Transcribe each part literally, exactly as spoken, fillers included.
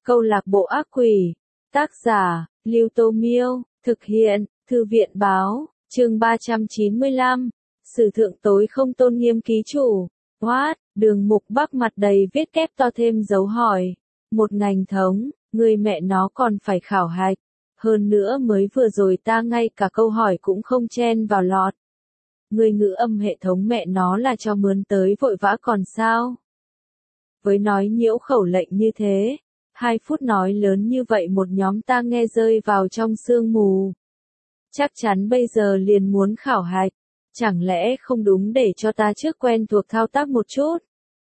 Câu lạc bộ ác quỷ. Tác giả, Lưu Tô Miêu. Thực hiện, Thư viện Báo. Chương ba trăm chín mươi lăm. Sử thượng tối không tôn nghiêm ký chủ. What? Đường Mục Bắc mặt đầy viết kép to thêm dấu hỏi. Một ngành thống, người mẹ nó còn phải khảo hạch. Hơn nữa mới vừa rồi ta ngay cả câu hỏi cũng không chen vào lọt. Người ngữ âm hệ thống mẹ nó là cho mướn tới vội vã còn sao? Với nói nhiễu khẩu lệnh như thế, hai phút nói lớn như vậy một nhóm ta nghe rơi vào trong sương mù. Chắc chắn bây giờ liền muốn khảo hạch, chẳng lẽ không đúng để cho ta trước quen thuộc thao tác một chút?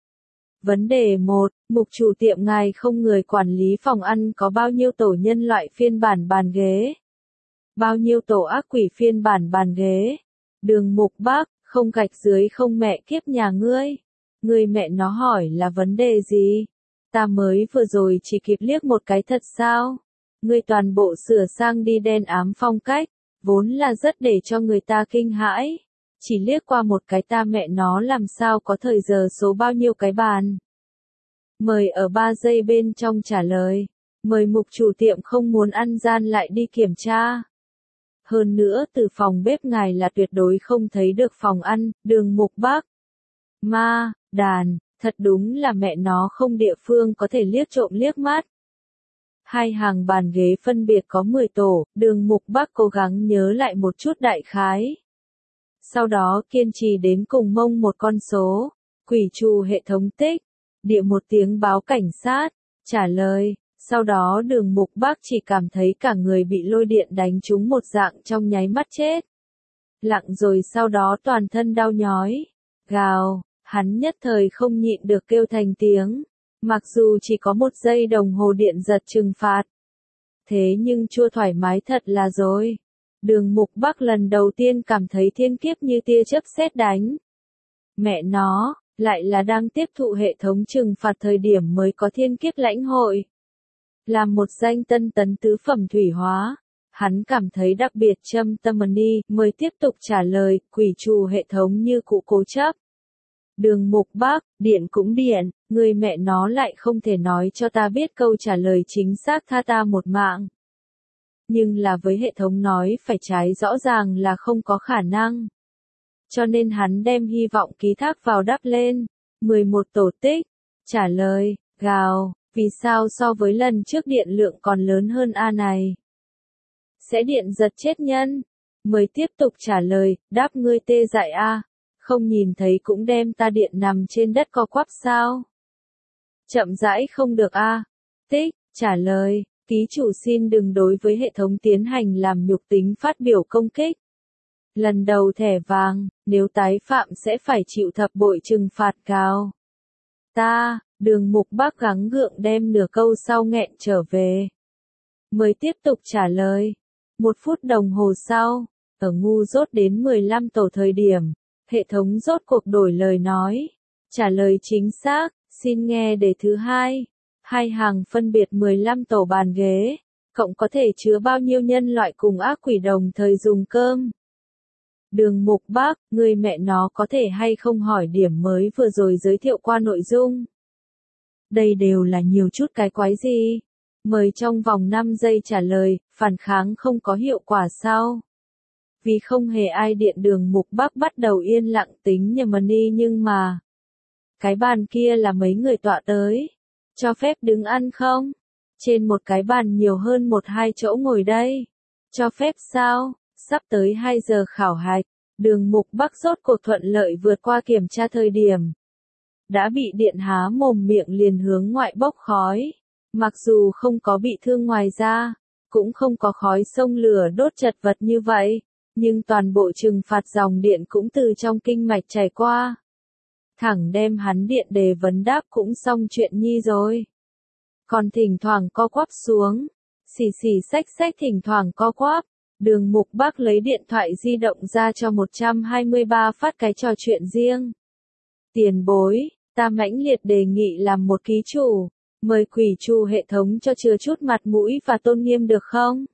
Vấn đề một, mục chủ tiệm ngài không người quản lý phòng ăn có bao nhiêu tổ nhân loại phiên bản bàn ghế? Bao nhiêu tổ ác quỷ phiên bản bàn ghế? Đường Mục Bắc, không gạch dưới không mẹ kiếp nhà ngươi. Ngươi mẹ nó hỏi là vấn đề gì? Ta mới vừa rồi chỉ kịp liếc một cái thật sao? Ngươi toàn bộ sửa sang đi đen ám phong cách, vốn là rất để cho người ta kinh hãi. Chỉ liếc qua một cái ta mẹ nó làm sao có thời giờ số bao nhiêu cái bàn. Mời ở ba giây bên trong trả lời. Mời mục chủ tiệm không muốn ăn gian lại đi kiểm tra. Hơn nữa từ phòng bếp ngài là tuyệt đối không thấy được phòng ăn, Đường Mục Bắc. Ma, đàn, thật đúng là mẹ nó không địa phương có thể liếc trộm liếc mắt. Hai hàng bàn ghế phân biệt có mười tổ, Đường Mục Bắc cố gắng nhớ lại một chút đại khái. Sau đó kiên trì đến cùng mông một con số, quỷ trù hệ thống tích, địa một tiếng báo cảnh sát, trả lời. Sau đó Đường Mục Bắc chỉ cảm thấy cả người bị lôi điện đánh trúng một dạng trong nháy mắt chết. Lặng rồi sau đó toàn thân đau nhói. Gào, hắn nhất thời không nhịn được kêu thành tiếng. Mặc dù chỉ có một giây đồng hồ điện giật trừng phạt. Thế nhưng chua thoải mái thật là rồi. Đường Mục Bắc lần đầu tiên cảm thấy thiên kiếp như tia chớp sét đánh. Mẹ nó, lại là đang tiếp thụ hệ thống trừng phạt thời điểm mới có thiên kiếp lãnh hội. Làm một danh tân tấn tứ phẩm thủy hóa, hắn cảm thấy đặc biệt châm tâm đi, mới tiếp tục trả lời, quỷ trù hệ thống như cụ cố chấp. Đường Mục Bắc, điện cũng điện, người mẹ nó lại không thể nói cho ta biết câu trả lời chính xác tha ta một mạng. Nhưng là với hệ thống nói phải trái rõ ràng là không có khả năng. Cho nên hắn đem hy vọng ký thác vào đắp lên. mười một tổ tích, trả lời, gào. Vì sao so với lần trước điện lượng còn lớn hơn A này? Sẽ điện giật chết nhân. Mới tiếp tục trả lời, đáp ngươi tê dại A. Không nhìn thấy cũng đem ta điện nằm trên đất co quắp sao? Chậm rãi không được A. Tích, trả lời, ký chủ xin đừng đối với hệ thống tiến hành làm nhục tính phát biểu công kích. Lần đầu thẻ vàng, nếu tái phạm sẽ phải chịu thập bội trừng phạt cao. Ta, Đường Mục Bắc gắng gượng đem nửa câu sau nghẹn trở về. Mới tiếp tục trả lời. Một phút đồng hồ sau, ở ngu dốt đến mười lăm tổ thời điểm, hệ thống rốt cuộc đổi lời nói. Trả lời chính xác, xin nghe đề thứ hai. Hai hàng phân biệt mười lăm tổ bàn ghế, cộng có thể chứa bao nhiêu nhân loại cùng ác quỷ đồng thời dùng cơm. Đường Mục Bắc, người mẹ nó có thể hay không hỏi điểm mới vừa rồi giới thiệu qua nội dung. Đây đều là nhiều chút cái quái gì? Mời trong vòng năm giây trả lời, phản kháng không có hiệu quả sao? Vì không hề ai điện Đường Mục Bắc bắt đầu yên lặng tính nhầm đi nhưng mà. Cái bàn kia là mấy người tọa tới. Cho phép đứng ăn không? Trên một cái bàn nhiều hơn một hai chỗ ngồi đây. Cho phép sao? Sắp tới hai giờ khảo hạch, Đường Mục Bắc rốt cuộc thuận lợi vượt qua kiểm tra thời điểm. Đã bị điện há mồm miệng liền hướng ngoại bốc khói. Mặc dù không có bị thương ngoài da, cũng không có khói sông lửa đốt chật vật như vậy, nhưng toàn bộ trừng phạt dòng điện cũng từ trong kinh mạch chảy qua. Thẳng đem hắn điện đề vấn đáp cũng xong chuyện nhi rồi. Còn thỉnh thoảng co quắp xuống, xì xì xách xách thỉnh thoảng co quắp. Đường Mục Bắc lấy điện thoại di động ra cho một trăm hai mươi ba phát cái trò chuyện riêng. Tiền bối, ta mãnh liệt đề nghị làm một ký chủ, mời quỷ trù hệ thống cho chừa chút mặt mũi và tôn nghiêm được không?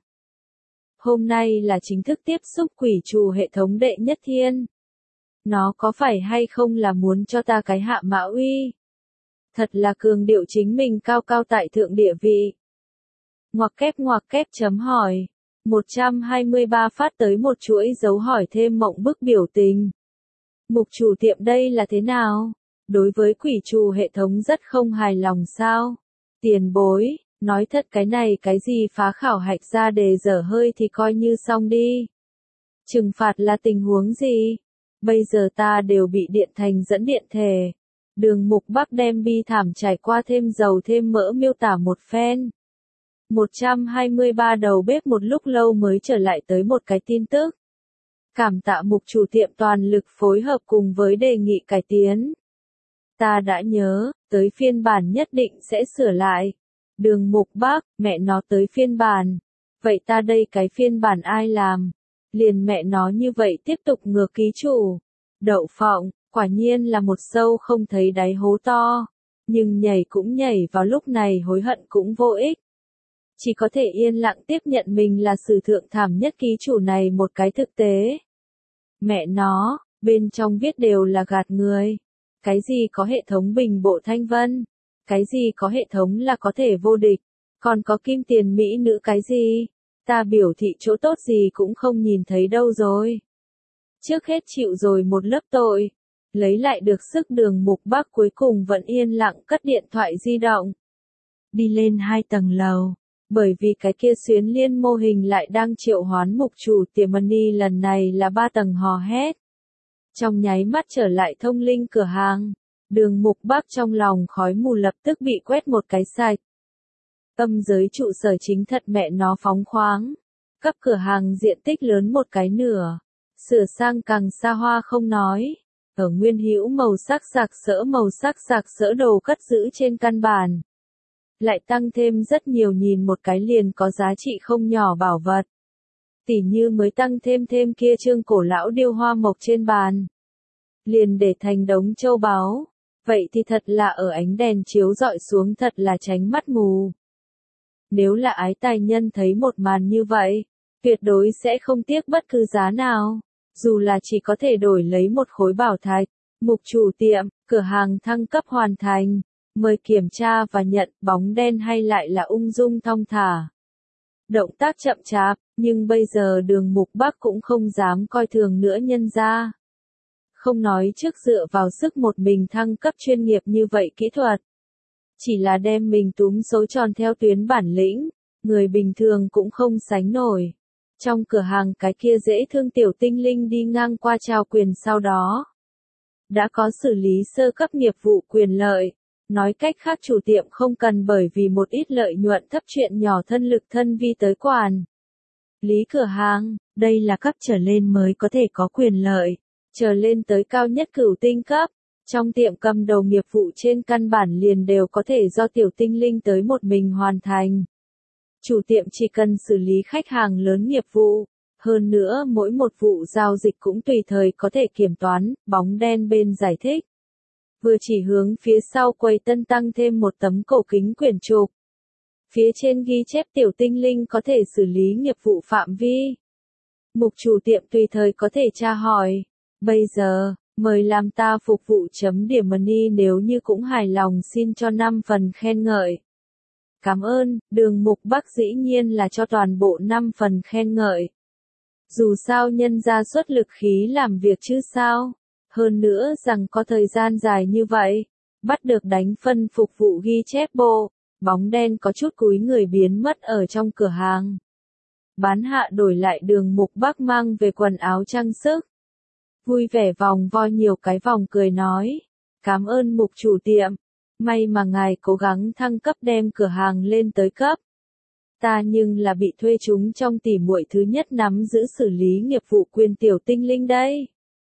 Hôm nay là chính thức tiếp xúc quỷ trù hệ thống đệ nhất thiên. Nó có phải hay không là muốn cho ta cái hạ mã uy? Thật là cường điệu chính mình cao cao tại thượng địa vị. Ngoặc kép ngoặc kép chấm hỏi. một trăm hai mươi ba phát tới một chuỗi dấu hỏi thêm mộng bức biểu tình. Mục chủ tiệm đây là thế nào? Đối với quỷ trù hệ thống rất không hài lòng sao? Tiền bối, nói thật cái này cái gì phá khảo hạch ra đề dở hơi thì coi như xong đi. Trừng phạt là tình huống gì? Bây giờ ta đều bị điện thành dẫn điện thể. Đường Mục Bắc đem bi thảm trải qua thêm dầu thêm mỡ miêu tả một phen. một trăm hai mươi ba đầu bếp một lúc lâu mới trở lại tới một cái tin tức. Cảm tạ mục chủ tiệm toàn lực phối hợp cùng với đề nghị cải tiến. Ta đã nhớ, tới phiên bản nhất định sẽ sửa lại. Đường Mục Bắc, mẹ nó tới phiên bản. Vậy ta đây cái phiên bản ai làm? Liền mẹ nó như vậy tiếp tục ngược ký chủ. Đậu phộng, quả nhiên là một sâu không thấy đáy hố to. Nhưng nhảy cũng nhảy vào lúc này hối hận cũng vô ích. Chỉ có thể yên lặng tiếp nhận mình là sử thượng thảm nhất ký chủ này một cái thực tế. Mẹ nó, bên trong viết đều là gạt người. Cái gì có hệ thống bình bộ thanh vân? Cái gì có hệ thống là có thể vô địch? Còn có kim tiền mỹ nữ cái gì? Ta biểu thị chỗ tốt gì cũng không nhìn thấy đâu rồi. Trước hết chịu rồi một lớp tội. Lấy lại được sức Đường Mục Bắc cuối cùng vẫn yên lặng cất điện thoại di động. Đi lên hai tầng lầu. Bởi vì cái kia xuyến liên mô hình lại đang triệu hoán mục chủ tiệm money lần này là ba tầng hò hét. Trong nháy mắt trở lại thông linh cửa hàng. Đường Mục Bắc trong lòng khói mù lập tức bị quét một cái sạch. Âm giới trụ sở chính thật mẹ nó phóng khoáng. Cấp cửa hàng diện tích lớn một cái nửa. Sửa sang càng xa hoa không nói. Ở nguyên hữu màu sắc sặc sỡ màu sắc sặc sỡ đồ cất giữ trên căn bản. Lại tăng thêm rất nhiều nhìn một cái liền có giá trị không nhỏ bảo vật. Tỉ như mới tăng thêm thêm kia trương cổ lão điêu hoa mộc trên bàn. Liền để thành đống châu báu. Vậy thì thật là ở ánh đèn chiếu dọi xuống thật là tránh mắt mù. Nếu là ái tài nhân thấy một màn như vậy, tuyệt đối sẽ không tiếc bất cứ giá nào. Dù là chỉ có thể đổi lấy một khối bảo thạch. Mục chủ tiệm, cửa hàng thăng cấp hoàn thành. Mời kiểm tra và nhận bóng đen hay lại là ung dung thong thả. Động tác chậm chạp, nhưng bây giờ Đường Mục Bắc cũng không dám coi thường nữa nhân ra. Không nói trước dựa vào sức một mình thăng cấp chuyên nghiệp như vậy kỹ thuật. Chỉ là đem mình túm số tròn theo tuyến bản lĩnh, người bình thường cũng không sánh nổi. Trong cửa hàng cái kia dễ thương tiểu tinh linh đi ngang qua trao quyền sau đó. Đã có xử lý sơ cấp nghiệp vụ quyền lợi. Nói cách khác chủ tiệm không cần bởi vì một ít lợi nhuận thấp chuyện nhỏ thân lực thân vi tới quản. Lý cửa hàng, đây là cấp trở lên mới có thể có quyền lợi. Trở lên tới cao nhất cửu tinh cấp. Trong tiệm cầm đầu nghiệp vụ trên căn bản liền đều có thể do tiểu tinh linh tới một mình hoàn thành. Chủ tiệm chỉ cần xử lý khách hàng lớn nghiệp vụ. Hơn nữa mỗi một vụ giao dịch cũng tùy thời có thể kiểm toán, bóng đen bên giải thích. Vừa chỉ hướng phía sau quầy tân tăng thêm một tấm cổ kính quyển trục. Phía trên ghi chép tiểu tinh linh có thể xử lý nghiệp vụ phạm vi. Mục chủ tiệm tùy thời có thể tra hỏi. Bây giờ, mời làm ta phục vụ chấm điểm money nếu như cũng hài lòng xin cho năm phần khen ngợi. Cảm ơn, Đường Mục Bắc dĩ nhiên là cho toàn bộ năm phần khen ngợi. Dù sao nhân ra xuất lực khí làm việc chứ sao. Hơn nữa rằng có thời gian dài như vậy, bắt được đánh phân phục vụ ghi chép bộ, bóng đen có chút cúi người biến mất ở trong cửa hàng. Bán hạ đổi lại Đường Mục Bắc mang về quần áo trang sức. Vui vẻ vòng vo nhiều cái vòng cười nói. Cảm ơn mục chủ tiệm. May mà ngài cố gắng thăng cấp đem cửa hàng lên tới cấp. Ta nhưng là bị thuê chúng trong tỉ muội thứ nhất nắm giữ xử lý nghiệp vụ quyền tiểu tinh linh đây.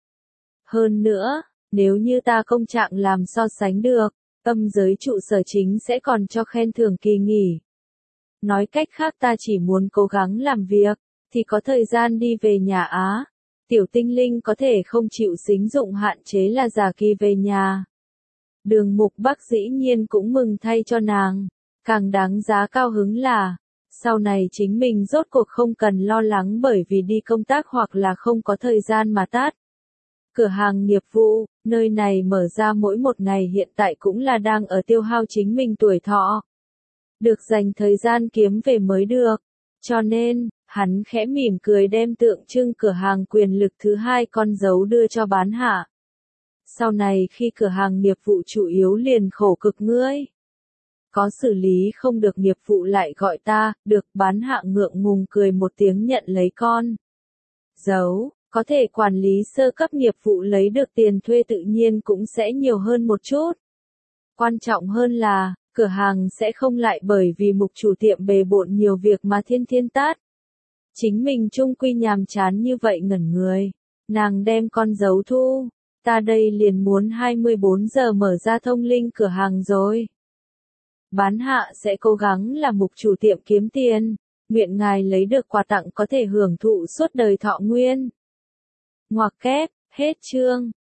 Hơn nữa, nếu như ta công trạng làm so sánh được, âm giới trụ sở chính sẽ còn cho khen thưởng kỳ nghỉ. Nói cách khác ta chỉ muốn cố gắng làm việc, thì có thời gian đi về nhà á. Tiểu tinh linh có thể không chịu xính dụng hạn chế là giả kỳ về nhà. Đường Mục Bắc dĩ nhiên cũng mừng thay cho nàng. Càng đáng giá cao hứng là, sau này chính mình rốt cuộc không cần lo lắng bởi vì đi công tác hoặc là không có thời gian mà tát. Cửa hàng nghiệp vụ, nơi này mở ra mỗi một ngày hiện tại cũng là đang ở tiêu hao chính mình tuổi thọ. Được dành thời gian kiếm về mới được. Cho nên, hắn khẽ mỉm cười đem tượng trưng cửa hàng quyền lực thứ hai con dấu đưa cho bán hạ. Sau này khi cửa hàng nghiệp vụ chủ yếu liền khổ cực ngươi. Có xử lý không được nghiệp vụ lại gọi ta, được bán hạ ngượng ngùng cười một tiếng nhận lấy con dấu. Có thể quản lý sơ cấp nghiệp vụ lấy được tiền thuê tự nhiên cũng sẽ nhiều hơn một chút. Quan trọng hơn là, cửa hàng sẽ không lại bởi vì mục chủ tiệm bề bộn nhiều việc mà thiên thiên tát. Chính mình chung quy nhàm chán như vậy ngẩn người. Nàng đem con dấu thu. Ta đây liền muốn hai mươi bốn giờ mở ra thông linh cửa hàng rồi. Bán hạ sẽ cố gắng là mục chủ tiệm kiếm tiền. Nguyện ngài lấy được quà tặng có thể hưởng thụ suốt đời thọ nguyên. Ngoặc kép, hết chương.